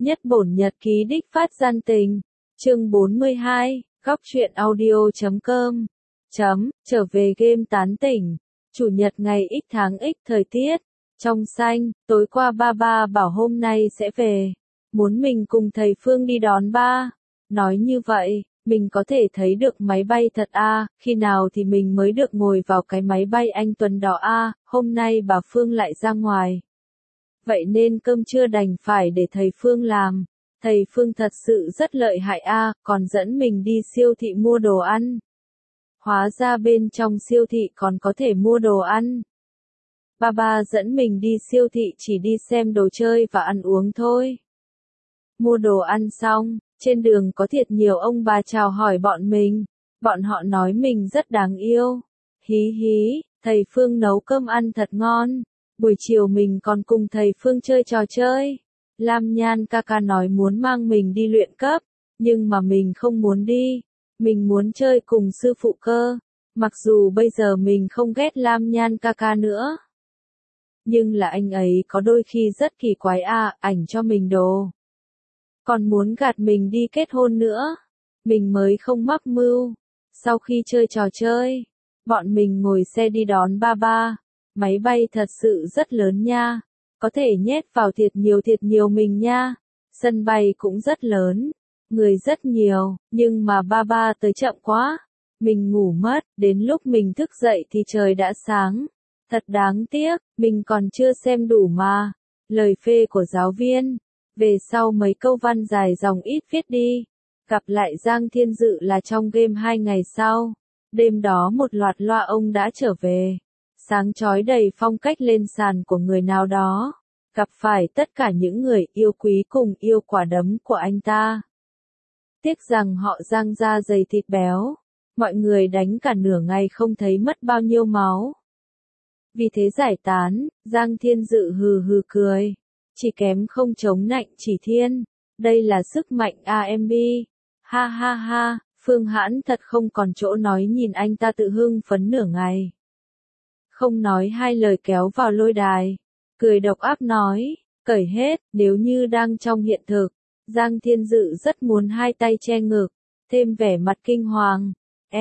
Nhất bổn nhật ký đích phát gian tình. Chương 42, góc truyện audio.com. Trở về game tán tỉnh. Chủ nhật ngày X tháng X thời tiết. Trong xanh, tối qua ba bảo hôm nay sẽ về. Muốn mình cùng thầy Phương đi đón ba. Nói như vậy, mình có thể thấy được máy bay thật à, khi nào thì mình mới được ngồi vào cái máy bay anh Tuấn đó à, hôm nay bà Phương lại ra ngoài. Vậy nên cơm trưa đành phải để thầy Phương làm. Thầy Phương thật sự rất lợi hại à, còn dẫn mình đi siêu thị mua đồ ăn. Hóa ra bên trong siêu thị còn có thể mua đồ ăn. Ba dẫn mình đi siêu thị chỉ đi xem đồ chơi và ăn uống thôi. Mua đồ ăn xong, trên đường có thiệt nhiều ông bà chào hỏi bọn mình. Bọn họ nói mình rất đáng yêu. Hí hí, thầy Phương nấu cơm ăn thật ngon. Buổi chiều mình còn cùng thầy Phương chơi trò chơi. Lam Nhan ca ca nói muốn mang mình đi luyện cấp, nhưng mà mình không muốn đi. Mình muốn chơi cùng sư phụ cơ. Mặc dù bây giờ mình không ghét Lam Nhan ca ca nữa. Nhưng là anh ấy có đôi khi rất kỳ quái à, ảnh cho mình đồ. Còn muốn gạt mình đi kết hôn nữa. Mình mới không mắc mưu. Sau khi chơi trò chơi, bọn mình ngồi xe đi đón ba. Máy bay thật sự rất lớn nha. Có thể nhét vào thiệt nhiều mình nha. Sân bay cũng rất lớn. Người rất nhiều, nhưng mà ba tới chậm quá. Mình ngủ mất, đến lúc mình thức dậy thì trời đã sáng. Thật đáng tiếc, mình còn chưa xem đủ mà. Lời phê của giáo viên. Về sau mấy câu văn dài dòng ít viết đi. Gặp lại Giang Thiên Dự là trong game 2 ngày sau. Đêm đó một loạt loa ông đã trở về. Sáng chói đầy phong cách lên sàn của người nào đó. Gặp phải tất cả những người yêu quý cùng yêu quả đấm của anh ta. Tiếc rằng họ Giang da dày thịt béo. Mọi người đánh cả nửa ngày không thấy mất bao nhiêu máu. Vì thế giải tán, Giang Thiên Dự hừ cười. Chỉ kém không chống nạnh chỉ thiên. Đây là sức mạnh AMB. Ha ha, Phương Hãn thật không còn chỗ nói nhìn anh ta tự hưng phấn nửa ngày. Không nói hai lời kéo vào lôi đài. Cười độc ác nói, cởi hết, nếu như đang trong hiện thực. Giang Thiên Dự rất muốn hai tay che ngực, thêm vẻ mặt kinh hoàng.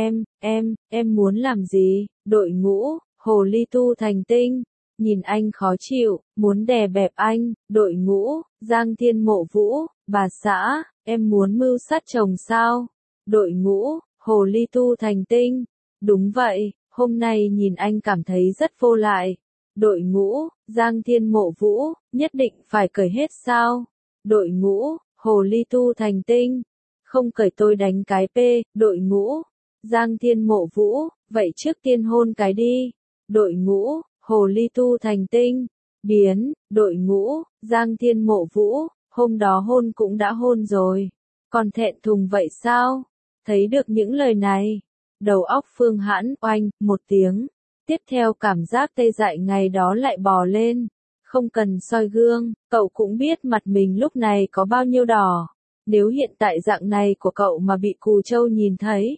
Em muốn làm gì? Đội ngũ, hồ ly tu thành tinh. Nhìn anh khó chịu, muốn đè bẹp anh, đội ngũ, Giang Thiên Mộ Vũ, bà xã, em muốn mưu sát chồng sao? Đội ngũ, hồ ly tu thành tinh. Đúng vậy, hôm nay nhìn anh cảm thấy rất vô lại. Đội ngũ, Giang Thiên Mộ Vũ, nhất định phải cởi hết sao? Đội ngũ, hồ ly tu thành tinh. Không cởi tôi đánh cái P, đội ngũ, Giang Thiên Mộ Vũ, vậy trước tiên hôn cái đi. Đội ngũ, hồ ly tu thành tinh. Biến, đội ngũ, Giang Thiên Mộ Vũ, hôm đó hôn cũng đã hôn rồi. Còn thẹn thùng vậy sao? Thấy được những lời này. Đầu óc Phương Hãn oanh, một tiếng. Tiếp theo cảm giác tê dại ngày đó lại bò lên. Không cần soi gương, cậu cũng biết mặt mình lúc này có bao nhiêu đỏ. Nếu hiện tại dạng này của cậu mà bị Cù Châu nhìn thấy.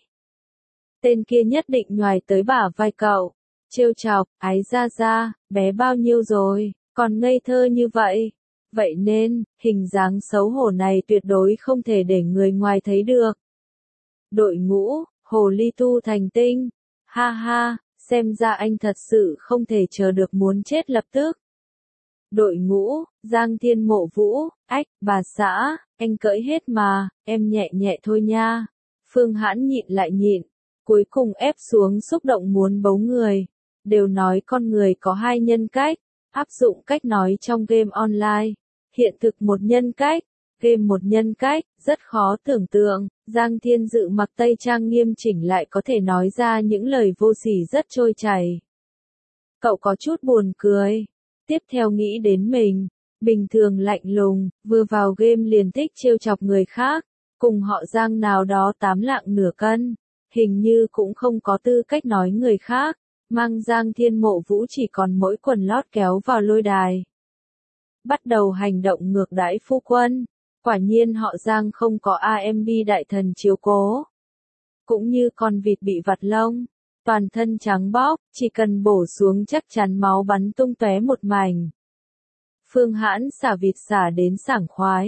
Tên kia nhất định nhoài tới bả vai cậu. Trêu chọc, ái ra, bé bao nhiêu rồi, còn ngây thơ như vậy. Vậy nên, hình dáng xấu hổ này tuyệt đối không thể để người ngoài thấy được. Đội ngũ, hồ ly tu thành tinh. Ha, xem ra anh thật sự không thể chờ được muốn chết lập tức. Đội ngũ, Giang Thiên Mộ Vũ, ách, bà xã, anh cởi hết mà, em nhẹ thôi nha. Phương Hãn nhịn lại nhịn, cuối cùng ép xuống xúc động muốn bấu người. Đều nói con người có hai nhân cách, áp dụng cách nói trong game online. Hiện thực một nhân cách, game một nhân cách, rất khó tưởng tượng. Giang Thiên Dự mặc tây trang nghiêm chỉnh lại có thể nói ra những lời vô sỉ rất trôi chảy. Cậu có chút buồn cười. Tiếp theo nghĩ đến mình, bình thường lạnh lùng, vừa vào game liền thích trêu chọc người khác, cùng họ Giang nào đó 8 lạng nửa cân, hình như cũng không có tư cách nói người khác, mang Giang Thiên Mộ Vũ chỉ còn mỗi quần lót kéo vào lôi đài. Bắt đầu hành động ngược đãi phu quân, quả nhiên họ Giang không có AMB đại thần chiếu cố. Cũng như con vịt bị vặt lông. Toàn thân trắng bóc, chỉ cần bổ xuống chắc chắn máu bắn tung tóe một mảnh. Phương Hãn xả vịt xả đến sảng khoái.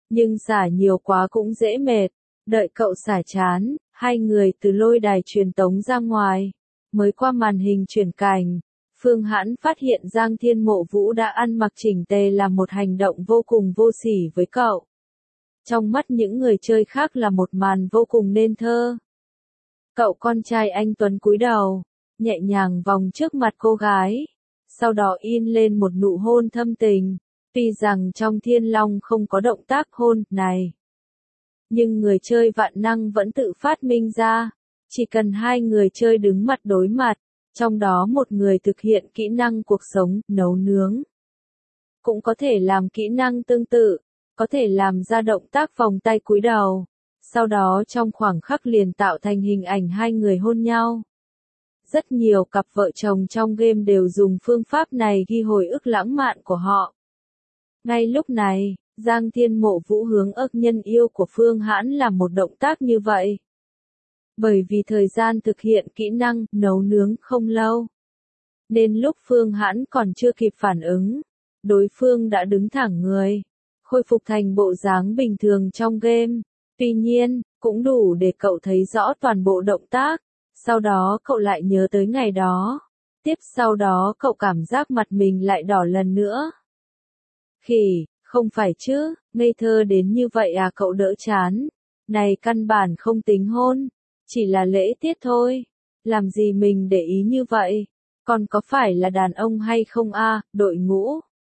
Nhưng xả nhiều quá cũng dễ mệt. Đợi cậu xả chán, hai người từ lôi đài truyền tống ra ngoài. Mới qua màn hình chuyển cảnh, Phương Hãn phát hiện Giang Thiên Mộ Vũ đã ăn mặc chỉnh tề là một hành động vô cùng vô sỉ với cậu. Trong mắt những người chơi khác là một màn vô cùng nên thơ. Cậu con trai anh Tuấn cúi đầu, nhẹ nhàng vòng trước mặt cô gái, sau đó in lên một nụ hôn thâm tình. Tuy rằng trong Thiên Long không có động tác hôn này, nhưng người chơi vạn năng vẫn tự phát minh ra. Chỉ cần hai người chơi đứng mặt đối mặt, trong đó một người thực hiện kỹ năng cuộc sống, nấu nướng. Cũng có thể làm kỹ năng tương tự, có thể làm ra động tác vòng tay cúi đầu. Sau đó trong khoảng khắc liền tạo thành hình ảnh hai người hôn nhau. Rất nhiều cặp vợ chồng trong game đều dùng phương pháp này ghi hồi ức lãng mạn của họ. Ngay lúc này, Giang Thiên Mộ Vũ hướng ức nhân yêu của Phương Hãn làm một động tác như vậy. Bởi vì thời gian thực hiện kỹ năng nấu nướng không lâu, nên lúc Phương Hãn còn chưa kịp phản ứng, đối phương đã đứng thẳng người, khôi phục thành bộ dáng bình thường trong game. Tuy nhiên, cũng đủ để cậu thấy rõ toàn bộ động tác. Sau đó cậu lại nhớ tới ngày đó. Tiếp sau đó cậu cảm giác mặt mình lại đỏ lần nữa. Khỉ, không phải chứ, ngây thơ đến như vậy à, cậu đỡ chán. Này căn bản không tính hôn, chỉ là lễ tiết thôi. Làm gì mình để ý như vậy? Còn có phải là đàn ông hay không a, đội ngũ?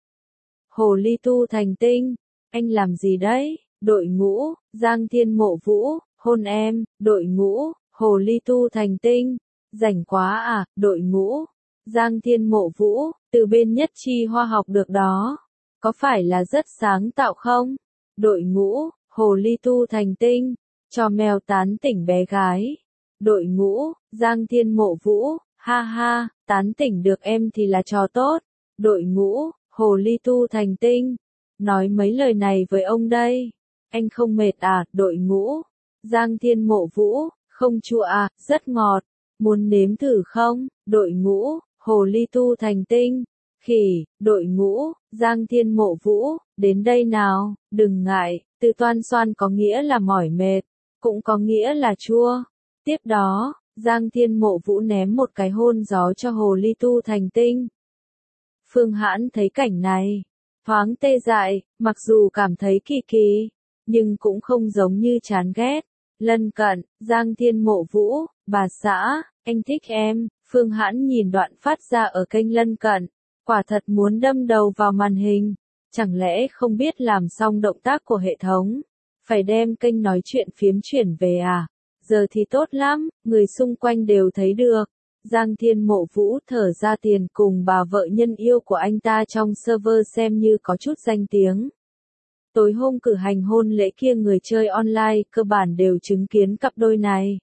Hồ ly tu thành tinh, anh làm gì đấy? Đội ngũ, Giang Thiên Mộ Vũ, hôn em. Đội ngũ, hồ ly tu thành tinh, rảnh quá à? Đội ngũ, Giang Thiên Mộ Vũ, từ bên Nhất Chi Hoa học được đó. Có phải là rất sáng tạo không? Đội ngũ, hồ ly tu thành tinh, cho mèo tán tỉnh bé gái. Đội ngũ, Giang Thiên Mộ Vũ, ha ha, tán tỉnh được em thì là trò tốt. Đội ngũ, hồ ly tu thành tinh, nói mấy lời này với ông đây. Anh không mệt à? Đội ngũ, Giang Thiên Mộ Vũ, không chua à, rất ngọt. Muốn nếm thử không? Đội ngũ, hồ ly tu thành tinh. Khỉ, đội ngũ, Giang Thiên Mộ Vũ, đến đây nào, đừng ngại, từ toan xoan có nghĩa là mỏi mệt, cũng có nghĩa là chua. Tiếp đó, Giang Thiên Mộ Vũ ném một cái hôn gió cho hồ ly tu thành tinh. Phương Hãn thấy cảnh này, thoáng tê dại, mặc dù cảm thấy kỳ kỳ, nhưng cũng không giống như chán ghét. Lân cận, Giang Thiên Mộ Vũ, bà xã, anh thích em. Phương Hãn nhìn đoạn phát ra ở kênh lân cận, quả thật muốn đâm đầu vào màn hình. Chẳng lẽ không biết làm xong động tác của hệ thống, phải đem kênh nói chuyện phiếm chuyển về à? Giờ thì tốt lắm, người xung quanh đều thấy được. Giang Thiên Mộ Vũ thở ra tiền cùng bà vợ nhân yêu của anh ta trong server xem như có chút danh tiếng. Tối hôm cử hành hôn lễ kia người chơi online cơ bản đều chứng kiến cặp đôi này.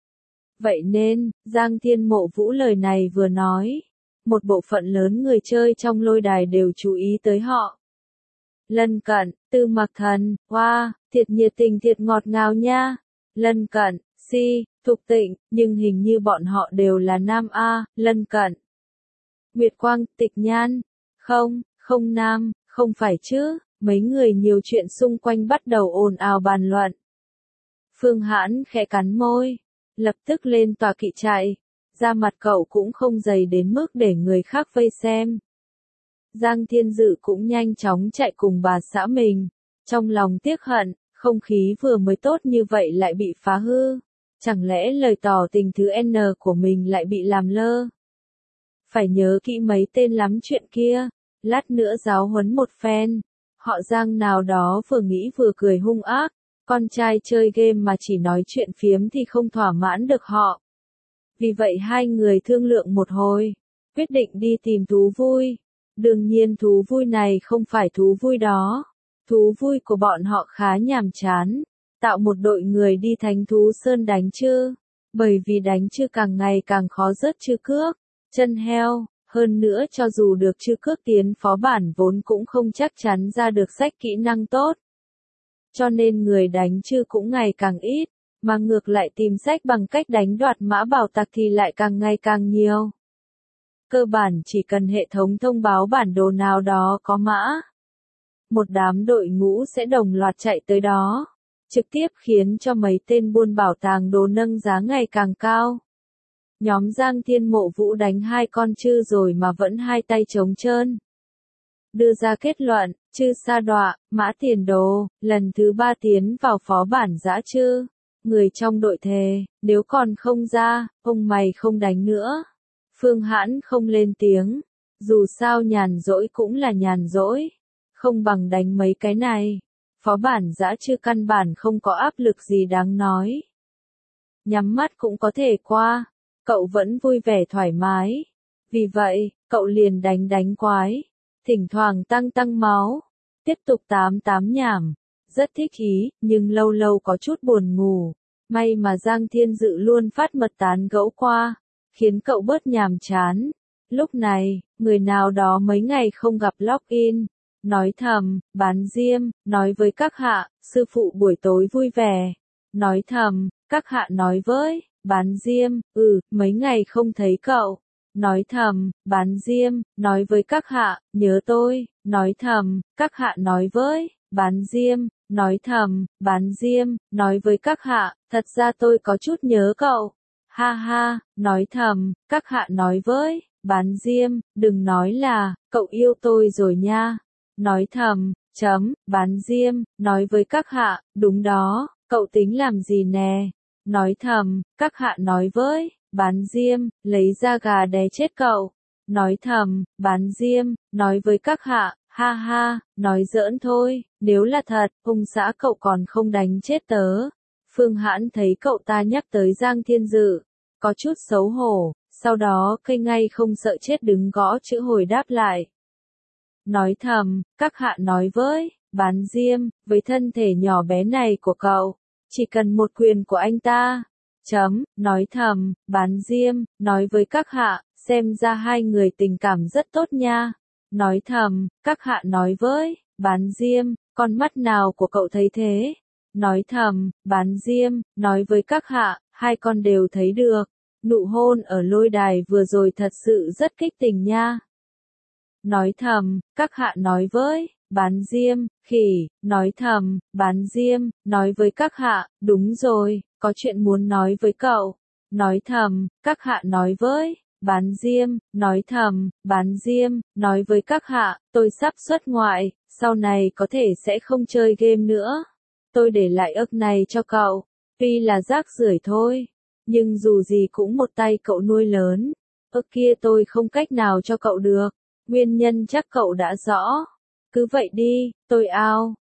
Vậy nên, Giang Thiên Mộ Vũ lời này vừa nói, một bộ phận lớn người chơi trong lôi đài đều chú ý tới họ. Lân cận, Tư Mặc Thần, wow, thiệt nhiệt tình thiệt ngọt ngào nha. Lân cận, Si, Thục Tịnh, nhưng hình như bọn họ đều là nam a. Lân cận, Nguyệt Quang, Tịch Nhan, không, không nam, không phải chứ. Mấy người nhiều chuyện xung quanh bắt đầu ồn ào bàn luận. Phương Hãn khẽ cắn môi, lập tức lên tòa kỵ chạy. Da mặt cậu cũng không dày đến mức để người khác vây xem. Giang Thiên Dự cũng nhanh chóng chạy cùng bà xã mình. Trong lòng tiếc hận, không khí vừa mới tốt như vậy lại bị phá hư. Chẳng lẽ lời tỏ tình thứ N của mình lại bị làm lơ? Phải nhớ kỹ mấy tên lắm chuyện kia. Lát nữa giáo huấn một phen. Họ Giang nào đó vừa nghĩ vừa cười hung ác. Con trai chơi game mà chỉ nói chuyện phiếm thì không thỏa mãn được họ. Vì vậy hai người thương lượng một hồi, quyết định đi tìm thú vui. Đương nhiên thú vui này không phải thú vui đó. Thú vui của bọn họ khá nhàm chán. Tạo một đội người đi Thánh Thú Sơn đánh chư. Bởi vì đánh chư càng ngày càng khó rớt chư cước, chân heo. Hơn nữa cho dù được chư cước tiến phó bản vốn cũng không chắc chắn ra được sách kỹ năng tốt. Cho nên người đánh chư cũng ngày càng ít, mà ngược lại tìm sách bằng cách đánh đoạt mã bảo tặc thì lại càng ngày càng nhiều. Cơ bản chỉ cần hệ thống thông báo bản đồ nào đó có mã một đám đội ngũ sẽ đồng loạt chạy tới đó, trực tiếp khiến cho mấy tên buôn bảo tàng đồ nâng giá ngày càng cao. Nhóm Giang Thiên Mộ Vũ đánh 2 con chư rồi mà vẫn hai tay trống trơn. Đưa ra kết luận, chư sa đọa, Mã Tiền Đồ, lần thứ 3 tiến vào phó bản dã chư. Người trong đội thề, nếu còn không ra, ông mày không đánh nữa. Phương Hãn không lên tiếng, dù sao nhàn rỗi cũng là nhàn rỗi, không bằng đánh mấy cái này. Phó bản dã chư căn bản không có áp lực gì đáng nói. Nhắm mắt cũng có thể qua, cậu vẫn vui vẻ thoải mái. Vì vậy, cậu liền đánh quái, thỉnh thoảng tăng máu, tiếp tục tám nhảm. Rất thích ý, nhưng lâu lâu có chút buồn ngủ. May mà Giang Thiên Dự luôn phát mật tán gẫu qua, khiến cậu bớt nhàm chán. Lúc này, người nào đó mấy ngày không gặp login, nói thầm, bán diêm, nói với các hạ, sư phụ buổi tối vui vẻ. Nói thầm, các hạ nói với, bán diêm, mấy ngày không thấy cậu. Nói thầm, bán diêm, nói với các hạ, nhớ tôi. Nói thầm, các hạ nói với, bán diêm, nói thầm, bán diêm, nói với các hạ, thật ra tôi có chút nhớ cậu. Ha ha, nói thầm, các hạ nói với, bán diêm, đừng nói là, cậu yêu tôi rồi nha. Nói thầm, bán diêm, nói với các hạ, đúng đó, cậu tính làm gì nè. Nói thầm, các hạ nói với, bán diêm, lấy da gà đè chết cậu. Nói thầm, bán diêm, nói với các hạ, ha ha, nói giỡn thôi, nếu là thật, ông xã cậu còn không đánh chết tớ. Phương Hãn thấy cậu ta nhắc tới Giang Thiên Dự, có chút xấu hổ, sau đó cây ngay không sợ chết đứng gõ chữ hồi đáp lại. Nói thầm, các hạ nói với, bán diêm, với thân thể nhỏ bé này của cậu, chỉ cần một quyền của anh ta. Nói thầm, bán diêm, nói với các hạ, xem ra hai người tình cảm rất tốt nha. Nói thầm, các hạ nói với, bán diêm, con mắt nào của cậu thấy thế? Nói thầm, bán diêm, nói với các hạ, hai con đều thấy được. Nụ hôn ở lôi đài vừa rồi thật sự rất kích tình nha. Nói thầm, các hạ nói với, bán diêm, khỉ, nói thầm, bán diêm, nói với các hạ, đúng rồi, có chuyện muốn nói với cậu. Nói thầm, các hạ nói với, bán diêm, nói thầm, bán diêm, nói với các hạ, tôi sắp xuất ngoại, sau này có thể sẽ không chơi game nữa. Tôi để lại ức này cho cậu, tuy là rác rưởi thôi, nhưng dù gì cũng một tay cậu nuôi lớn, ức kia tôi không cách nào cho cậu được, nguyên nhân chắc cậu đã rõ. Cứ vậy đi, tôi ao,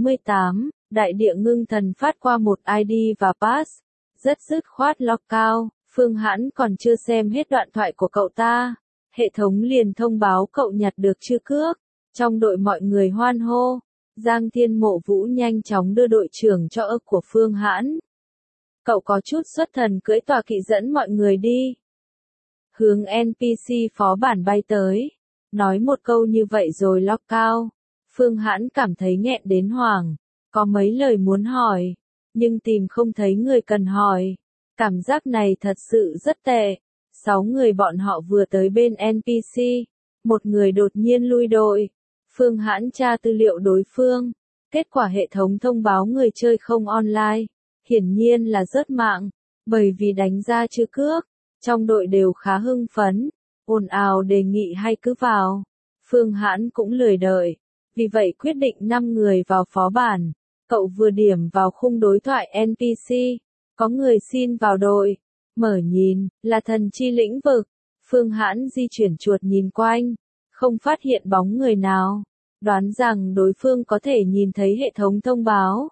88, đại địa ngưng thần phát qua một ID và pass, rất dứt khoát lock cao. Phương Hãn còn chưa xem hết đoạn thoại của cậu ta, hệ thống liền thông báo cậu nhặt được chư cước. Trong đội mọi người hoan hô, Giang Thiên Mộ Vũ nhanh chóng đưa đội trưởng cho ức của Phương Hãn. Cậu có chút xuất thần cưỡi tọa kỵ dẫn mọi người đi. Hướng NPC phó bản bay tới, nói một câu như vậy rồi lock cao. Phương Hãn cảm thấy nghẹn đến hoảng, có mấy lời muốn hỏi, nhưng tìm không thấy người cần hỏi. Cảm giác này thật sự rất tệ. 6 người bọn họ vừa tới bên NPC, một người đột nhiên lui đội. Phương Hãn tra tư liệu đối phương, kết quả hệ thống thông báo người chơi không online, hiển nhiên là rớt mạng, bởi vì đánh ra chư cước. Trong đội đều khá hưng phấn, ồn ào đề nghị hay cứ vào. Phương Hãn cũng lười đợi, vì vậy quyết định 5 người vào phó bản. Cậu vừa điểm vào khung đối thoại NPC. Có người xin vào đội, mở nhìn, là thần chi lĩnh vực. Phương Hãn di chuyển chuột nhìn quanh, không phát hiện bóng người nào, đoán rằng đối phương có thể nhìn thấy hệ thống thông báo.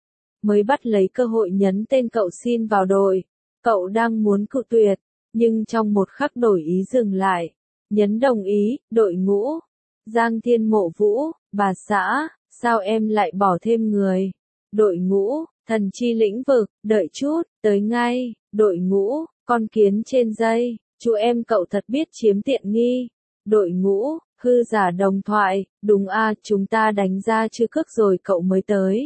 Mới bắt lấy cơ hội nhấn tên cậu xin vào đội, cậu đang muốn cự tuyệt, nhưng trong một khắc đổi ý dừng lại, nhấn đồng ý, đội ngũ. Giang Thiên Mộ Vũ, bà xã, sao em lại bỏ thêm người? Đội ngũ. Thần chi lĩnh vực, đợi chút, tới ngay, đội ngũ, con kiến trên dây, chú em cậu thật biết chiếm tiện nghi. Đội ngũ, hư giả đồng thoại, đúng chúng ta đánh ra chư cước rồi cậu mới tới.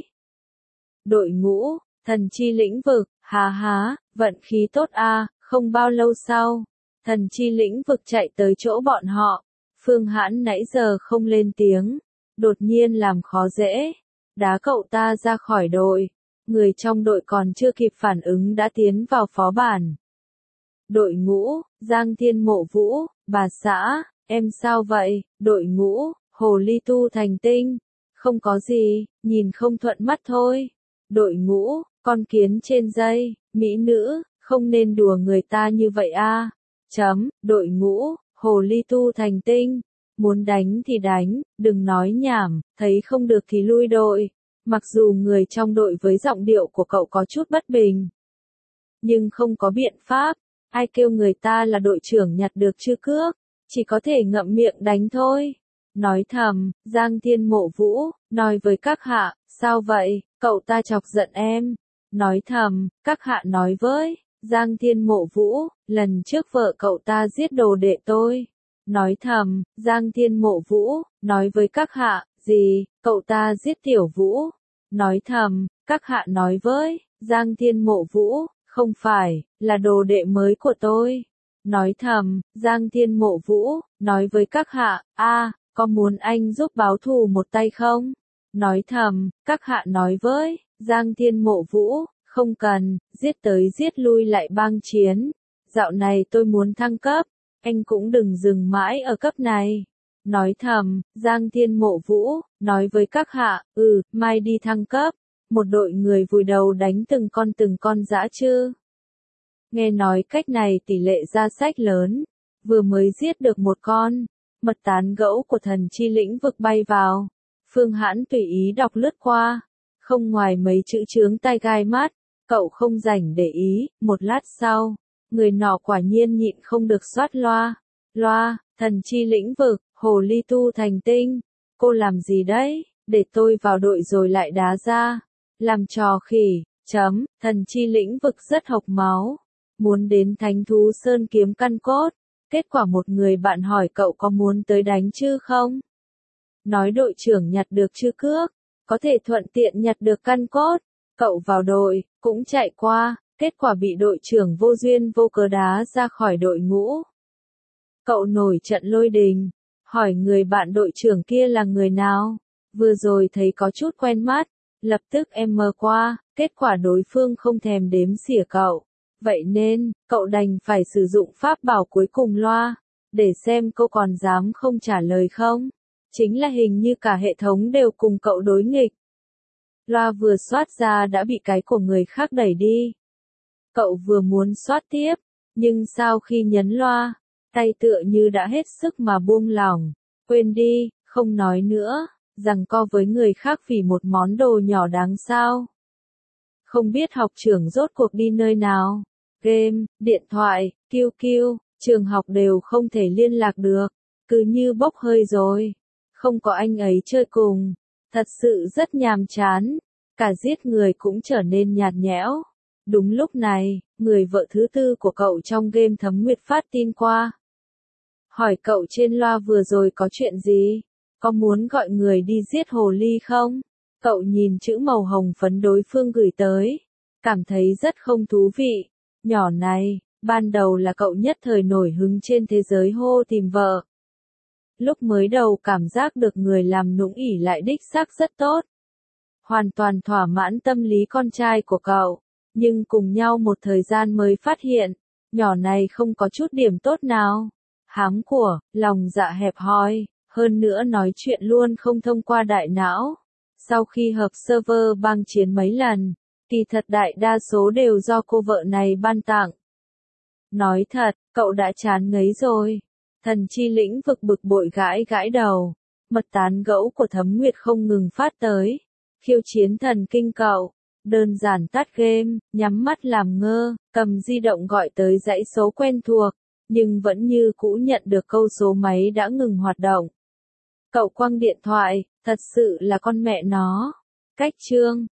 Đội ngũ, thần chi lĩnh vực, há, vận khí tốt không bao lâu sau, thần chi lĩnh vực chạy tới chỗ bọn họ. Phương Hãn nãy giờ không lên tiếng, đột nhiên làm khó dễ, đá cậu ta ra khỏi đội. Người trong đội còn chưa kịp phản ứng đã tiến vào phó bản. Đội ngũ, Giang Thiên Mộ Vũ, bà xã, em sao vậy? Đội ngũ, Hồ Ly Tu Thành Tinh. Không có gì, nhìn không thuận mắt thôi. Đội ngũ, con kiến trên dây, mỹ nữ, không nên đùa người ta như vậy a. Đội ngũ, Hồ Ly Tu Thành Tinh. Muốn đánh thì đánh, đừng nói nhảm, thấy không được thì lui đội. Mặc dù người trong đội với giọng điệu của cậu có chút bất bình, nhưng không có biện pháp, ai kêu người ta là đội trưởng nhặt được chưa cước, chỉ có thể ngậm miệng đánh thôi. Nói thầm, Giang Thiên Mộ Vũ, nói với các hạ, sao vậy, cậu ta chọc giận em. Nói thầm, các hạ nói với, Giang Thiên Mộ Vũ, lần trước vợ cậu ta giết đồ đệ tôi. Nói thầm, Giang Thiên Mộ Vũ, nói với các hạ, gì, cậu ta giết Tiểu Vũ. Nói thầm, các hạ nói với, Giang Thiên Mộ Vũ, không phải, là đồ đệ mới của tôi. Nói thầm, Giang Thiên Mộ Vũ, nói với các hạ, có muốn anh giúp báo thù một tay không? Nói thầm, các hạ nói với, Giang Thiên Mộ Vũ, không cần, giết tới giết lui lại bang chiến. Dạo này tôi muốn thăng cấp, anh cũng đừng dừng mãi ở cấp này. Nói thầm, Giang Thiên Mộ Vũ, nói với các hạ, mai đi thăng cấp. Một đội người vùi đầu đánh từng con dã chư. Nghe nói cách này tỷ lệ ra sách lớn, vừa mới giết được một con, mật tán gẫu của thần chi lĩnh vực bay vào. Phương Hãn tùy ý đọc lướt qua, không ngoài mấy chữ chướng tai gai mắt, cậu không rảnh để ý, một lát sau, người nọ quả nhiên nhịn không được xoát loa, thần chi lĩnh vực, Hồ Ly Tu Thành Tinh, cô làm gì đấy, để tôi vào đội rồi lại đá ra, làm trò khỉ, thần chi lĩnh vực rất hộc máu, muốn đến Thánh Thú Sơn kiếm căn cốt, kết quả một người bạn hỏi cậu có muốn tới đánh chứ không? Nói đội trưởng nhặt được chưa cước, có thể thuận tiện nhặt được căn cốt, cậu vào đội, cũng chạy qua, kết quả bị đội trưởng vô duyên vô cớ đá ra khỏi đội ngũ. Cậu nổi trận lôi đình, hỏi người bạn đội trưởng kia là người nào, vừa rồi thấy có chút quen mắt, lập tức em mờ qua, kết quả đối phương không thèm đếm xỉa cậu. Vậy nên, cậu đành phải sử dụng pháp bảo cuối cùng loa, để xem cô còn dám không trả lời không. Chính là hình như cả hệ thống đều cùng cậu đối nghịch. Loa vừa soát ra đã bị cái của người khác đẩy đi. Cậu vừa muốn soát tiếp, nhưng sau khi nhấn loa, tay tựa như đã hết sức mà buông lỏng. Quên đi, không nói nữa, giằng co với người khác vì một món đồ nhỏ đáng sao. Không biết học trưởng rốt cuộc đi nơi nào. Game, điện thoại, QQ, trường học đều không thể liên lạc được. Cứ như bốc hơi rồi. Không có anh ấy chơi cùng. Thật sự rất nhàm chán. Cả giết người cũng trở nên nhạt nhẽo. Đúng lúc này, người vợ thứ tư của cậu trong game Thấm Nguyệt phát tin qua. Hỏi cậu trên loa vừa rồi có chuyện gì? Có muốn gọi người đi giết hồ ly không? Cậu nhìn chữ màu hồng phấn đối phương gửi tới. Cảm thấy rất không thú vị. Nhỏ này, ban đầu là cậu nhất thời nổi hứng trên thế giới hô tìm vợ. Lúc mới đầu cảm giác được người làm nũng ỉ lại đích xác rất tốt. Hoàn toàn thỏa mãn tâm lý con trai của cậu. Nhưng cùng nhau một thời gian mới phát hiện, nhỏ này không có chút điểm tốt nào. Hám của, lòng dạ hẹp hòi, hơn nữa nói chuyện luôn không thông qua đại não. Sau khi hợp server bang chiến mấy lần, kỳ thật đại đa số đều do cô vợ này ban tặng. Nói thật, cậu đã chán ngấy rồi. Thần chi lĩnh vực bực bội gãi gãi đầu. Mật tán gẫu của Thấm Nguyệt không ngừng phát tới. Khiêu chiến thần kinh cậu. Đơn giản tắt game, nhắm mắt làm ngơ, cầm di động gọi tới dãy số quen thuộc. Nhưng vẫn như cũ nhận được câu số máy đã ngừng hoạt động. Cậu quăng điện thoại, thật sự là con mẹ nó. Cách chương